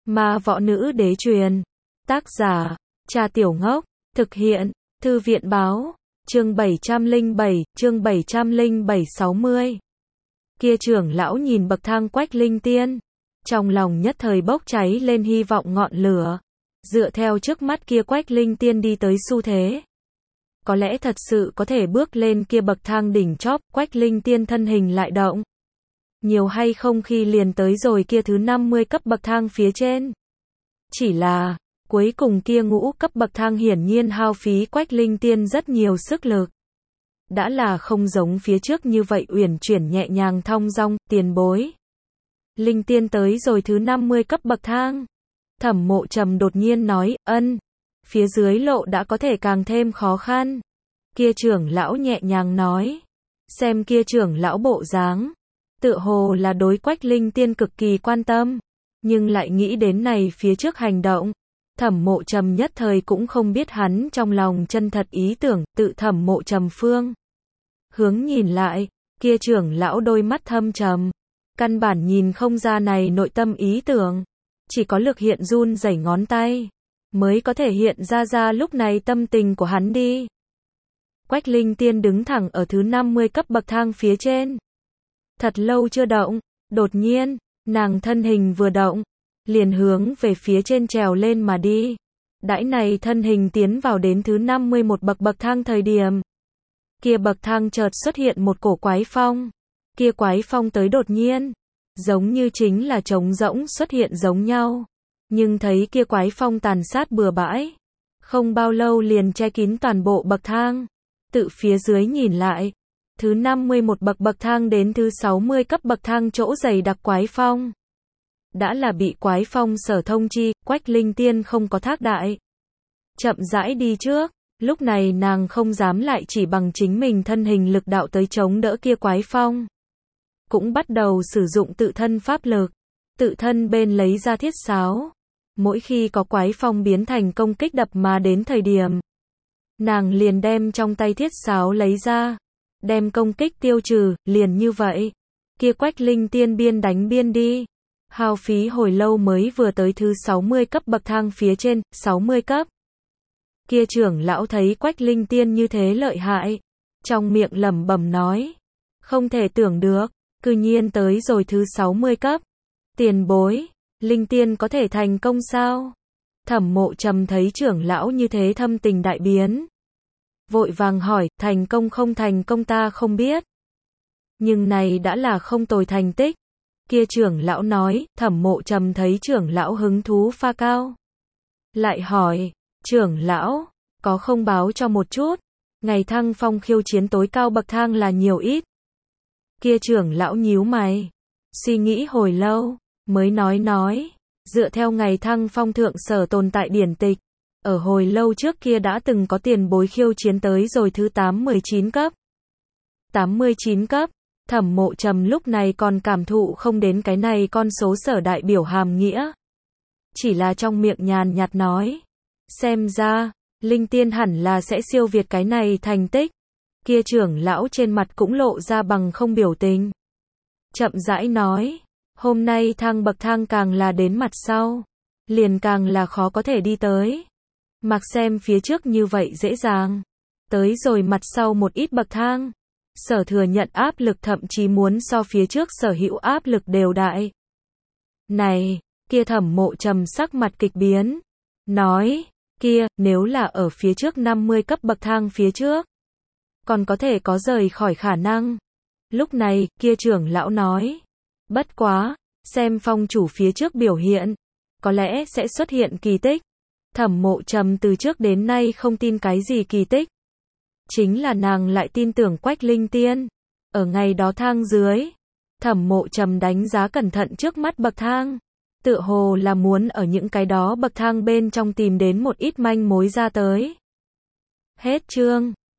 Ma võ nữ đế truyền. Tác giả, Trà Tiểu Ngốc. Thực hiện, Thư viện báo. Chương 707, 60. Trưởng lão nhìn bậc thang Quách Linh Tiên. Trong lòng nhất thời bốc cháy lên hy vọng ngọn lửa. Dựa theo trước mắt Quách Linh Tiên đi tới xu thế, có lẽ thật sự có thể bước lên bậc thang đỉnh chóp. Quách Linh Tiên thân hình lại động. Nhiều hay không khi liền tới rồi thứ 50 cấp bậc thang phía trên. Chỉ là, cuối cùng ngũ cấp bậc thang hiển nhiên hao phí Quách Linh Tiên rất nhiều sức lực. Đã là không giống phía trước như vậy uyển chuyển nhẹ nhàng thong dong. Tiền bối. Linh Tiên tới rồi thứ 50 cấp bậc thang. Thẩm Mộ Trầm đột nhiên nói, phía dưới lộ đã có thể càng thêm khó khăn. Trưởng lão nhẹ nhàng nói. Xem trưởng lão bộ dáng, tựa hồ là đối Quách Linh Tiên cực kỳ quan tâm, nhưng lại nghĩ đến này phía trước hành động. Thẩm Mộ Trầm nhất thời cũng không biết hắn trong lòng chân thật ý tưởng. Tự Thẩm Mộ Trầm phương hướng nhìn lại, trưởng lão đôi mắt thâm trầm, căn bản nhìn không ra này nội tâm ý tưởng, chỉ có lực hiện run rẩy ngón tay mới có thể hiện ra lúc này tâm tình của hắn đi. Quách Linh Tiên đứng thẳng ở thứ 50 cấp bậc thang phía trên. Thật lâu chưa động, đột nhiên, nàng thân hình vừa động, liền hướng về phía trên trèo lên mà đi. Đãi này thân hình tiến vào đến thứ 51 bậc thang thời điểm. Bậc thang chợt xuất hiện một cổ quái phong. Quái phong tới đột nhiên, giống như chính là trống rỗng xuất hiện giống nhau. Nhưng thấy quái phong tàn sát bừa bãi, không bao lâu liền che kín toàn bộ bậc thang. Tự phía dưới nhìn lại, thứ 51 bậc thang đến thứ 60 cấp bậc thang chỗ dày đặc quái phong. Đã là bị quái phong sở thông chi. Quách Linh Tiên không có thác đại, chậm rãi đi trước. Lúc này nàng không dám lại chỉ bằng chính mình thân hình lực đạo tới chống đỡ quái phong. Cũng bắt đầu sử dụng tự thân pháp lực. Tự thân bên lấy ra thiết sáo. Mỗi khi có quái phong biến thành công kích đập mà đến thời điểm, nàng liền đem trong tay thiết sáo lấy ra, đem công kích tiêu trừ. Liền như vậy, Quách Linh Tiên biên đánh biên đi, hao phí hồi lâu mới vừa tới thứ 60 cấp bậc thang phía trên. 60 cấp. Trưởng lão thấy Quách Linh Tiên như thế lợi hại, trong miệng lẩm bẩm nói, không thể tưởng được, cư nhiên tới rồi thứ 60 cấp. Tiền bối, Linh Tiên có thể thành công sao? Thẩm Mộ Trầm thấy trưởng lão như thế thâm tình đại biến, vội vàng hỏi, thành công không thành công ta không biết, nhưng này đã là không tồi thành tích. Trưởng lão nói. Thẩm Mộ Trầm thấy trưởng lão hứng thú pha cao, lại hỏi, trưởng lão, có không báo cho một chút, ngày thăng phong khiêu chiến tối cao bậc thang là nhiều ít? Trưởng lão nhíu mày, suy nghĩ hồi lâu, mới nói, dựa theo ngày thăng phong thượng sở tồn tại điển tịch, ở hồi lâu trước đã từng có tiền bối khiêu chiến tới rồi thứ 89 cấp. 89 cấp, Thẩm Mộ Trầm lúc này còn cảm thụ không đến cái này con số sở đại biểu hàm nghĩa. Chỉ là trong miệng nhàn nhạt nói, xem ra, Linh Tiên hẳn là sẽ siêu việt cái này thành tích. Trưởng lão trên mặt cũng lộ ra bằng không biểu tình. Chậm rãi nói, hôm nay thang bậc thang càng là đến mặt sau, liền càng là khó có thể đi tới. Mặc xem phía trước như vậy dễ dàng, tới rồi mặt sau một ít bậc thang, sở thừa nhận áp lực thậm chí muốn so phía trước sở hữu áp lực đều đại. Này, Thẩm Mộ Trầm sắc mặt kịch biến, nói, nếu là ở phía trước 50 cấp bậc thang phía trước, còn có thể có rời khỏi khả năng. Lúc này, trưởng lão nói, bất quá, xem phong chủ phía trước biểu hiện, có lẽ sẽ xuất hiện kỳ tích. Thẩm Mộ Trầm từ trước đến nay không tin cái gì kỳ tích, chính là nàng lại tin tưởng Quách Linh Tiên. Ở ngày đó thang dưới, Thẩm Mộ Trầm đánh giá cẩn thận trước mắt bậc thang, tựa hồ là muốn ở những cái đó bậc thang bên trong tìm đến một ít manh mối ra tới. Hết chương.